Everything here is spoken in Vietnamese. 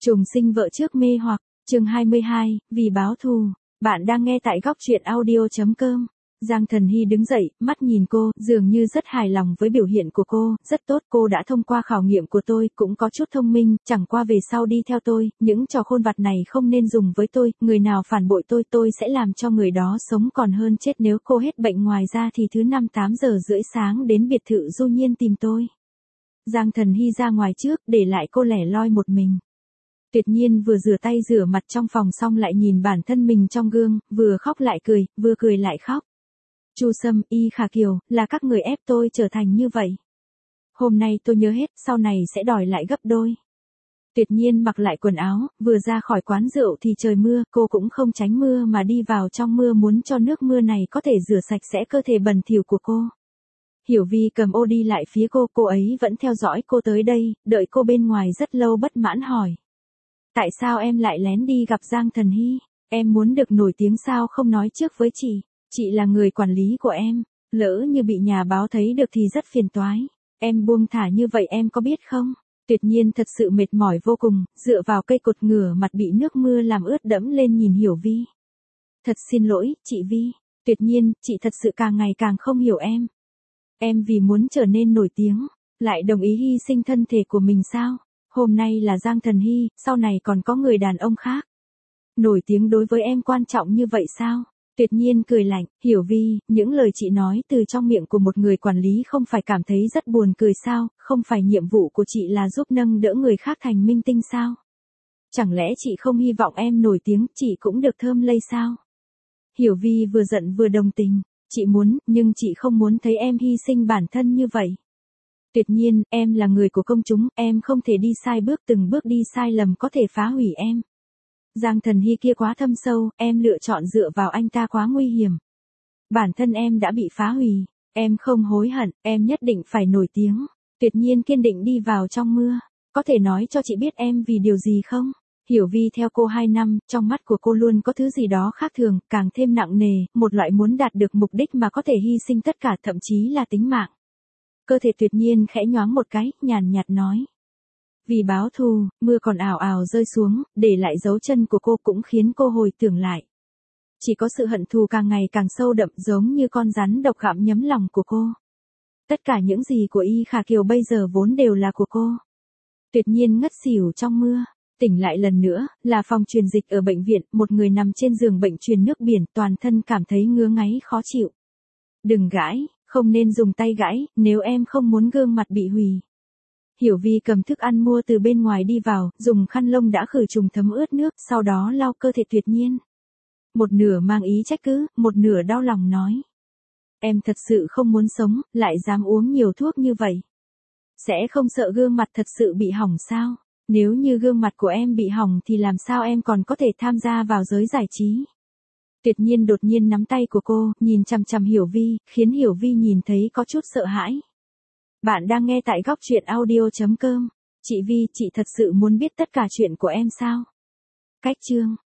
Trùng sinh vợ trước mê hoặc, chương 22, vì báo thù. Bạn đang nghe tại góc truyện audio.com. Giang Thần Hy đứng dậy, mắt nhìn cô, dường như rất hài lòng với biểu hiện của cô, rất tốt, cô đã thông qua khảo nghiệm của tôi, cũng có chút thông minh, chẳng qua về sau đi theo tôi, những trò khôn vặt này không nên dùng với tôi, người nào phản bội tôi sẽ làm cho người đó sống còn hơn chết nếu cô hết bệnh. Ngoài ra thì thứ 5 8 giờ rưỡi sáng đến biệt thự Du Nhiên tìm tôi. Giang Thần Hy ra ngoài trước, để lại cô lẻ loi một mình. Tuyệt Nhiên vừa rửa tay rửa mặt trong phòng xong lại nhìn bản thân mình trong gương, vừa khóc lại cười, vừa cười lại khóc. Chu Sâm, Y Khả Kiều, là các người ép tôi trở thành như vậy. Hôm nay tôi nhớ hết, sau này sẽ đòi lại gấp đôi. Tuyệt Nhiên mặc lại quần áo, vừa ra khỏi quán rượu thì trời mưa, cô cũng không tránh mưa mà đi vào trong mưa muốn cho nước mưa này có thể rửa sạch sẽ cơ thể bẩn thỉu của cô. Hiểu Vi cầm ô đi lại phía cô ấy vẫn theo dõi cô tới đây, đợi cô bên ngoài rất lâu bất mãn hỏi. Tại sao em lại lén đi gặp Giang Thần Hy? Em muốn được nổi tiếng sao không nói trước với chị là người quản lý của em, lỡ như bị nhà báo thấy được thì rất phiền toái. Em buông thả như vậy em có biết không? Tuyệt Nhiên thật sự mệt mỏi vô cùng, dựa vào cây cột ngửa mặt bị nước mưa làm ướt đẫm lên nhìn Hiểu Vi. Thật xin lỗi, chị Vi. Tuyệt Nhiên, chị thật sự càng ngày càng không hiểu em. Em vì muốn trở nên nổi tiếng, lại đồng ý hy sinh thân thể của mình sao? Hôm nay là Giang Thần Hy, sau này còn có người đàn ông khác. Nổi tiếng đối với em quan trọng như vậy sao? Tuyệt Nhiên cười lạnh, Hiểu Vi, những lời chị nói từ trong miệng của một người quản lý không phải cảm thấy rất buồn cười sao, không phải nhiệm vụ của chị là giúp nâng đỡ người khác thành minh tinh sao? Chẳng lẽ chị không hy vọng em nổi tiếng, chị cũng được thơm lây sao? Hiểu Vi vừa giận vừa đồng tình, chị muốn, nhưng chị không muốn thấy em hy sinh bản thân như vậy. Tuyệt Nhiên, em là người của công chúng, em không thể đi sai bước, từng bước đi sai lầm có thể phá hủy em. Giang Thần Hy kia quá thâm sâu, em lựa chọn dựa vào anh ta quá nguy hiểm. Bản thân em đã bị phá hủy, em không hối hận, em nhất định phải nổi tiếng. Tuyệt Nhiên kiên định đi vào trong mưa, có thể nói cho chị biết em vì điều gì không? Hiểu Vi theo cô 2 năm, trong mắt của cô luôn có thứ gì đó khác thường, càng thêm nặng nề, một loại muốn đạt được mục đích mà có thể hy sinh tất cả, thậm chí là tính mạng. Cơ thể Tuyệt Nhiên khẽ nhoáng một cái, nhàn nhạt nói. Vì báo thù, mưa còn ào ào rơi xuống, để lại dấu chân của cô cũng khiến cô hồi tưởng lại. Chỉ có sự hận thù càng ngày càng sâu đậm giống như con rắn độc gặm nhấm lòng của cô. Tất cả những gì của Y Khả Kiều bây giờ vốn đều là của cô. Tuyệt Nhiên ngất xỉu trong mưa. Tỉnh lại lần nữa, là phòng truyền dịch ở bệnh viện, một người nằm trên giường bệnh truyền nước biển, toàn thân cảm thấy ngứa ngáy khó chịu. Đừng gãi, không nên dùng tay gãi, nếu em không muốn gương mặt bị hủy. Hiểu Vi cầm thức ăn mua từ bên ngoài đi vào, dùng khăn lông đã khử trùng thấm ướt nước, sau đó lau cơ thể Tuyệt Nhiên. Một nửa mang ý trách cứ, một nửa đau lòng nói. Em thật sự không muốn sống, lại dám uống nhiều thuốc như vậy. Sẽ không sợ gương mặt thật sự bị hỏng sao? Nếu như gương mặt của em bị hỏng thì làm sao em còn có thể tham gia vào giới giải trí? Tuyệt Nhiên đột nhiên nắm tay của cô, nhìn chằm chằm Hiểu Vi, khiến Hiểu Vi nhìn thấy có chút sợ hãi. Bạn đang nghe tại góc truyện audio.com. Chị Vi, chị thật sự muốn biết tất cả chuyện của em sao? Cách chương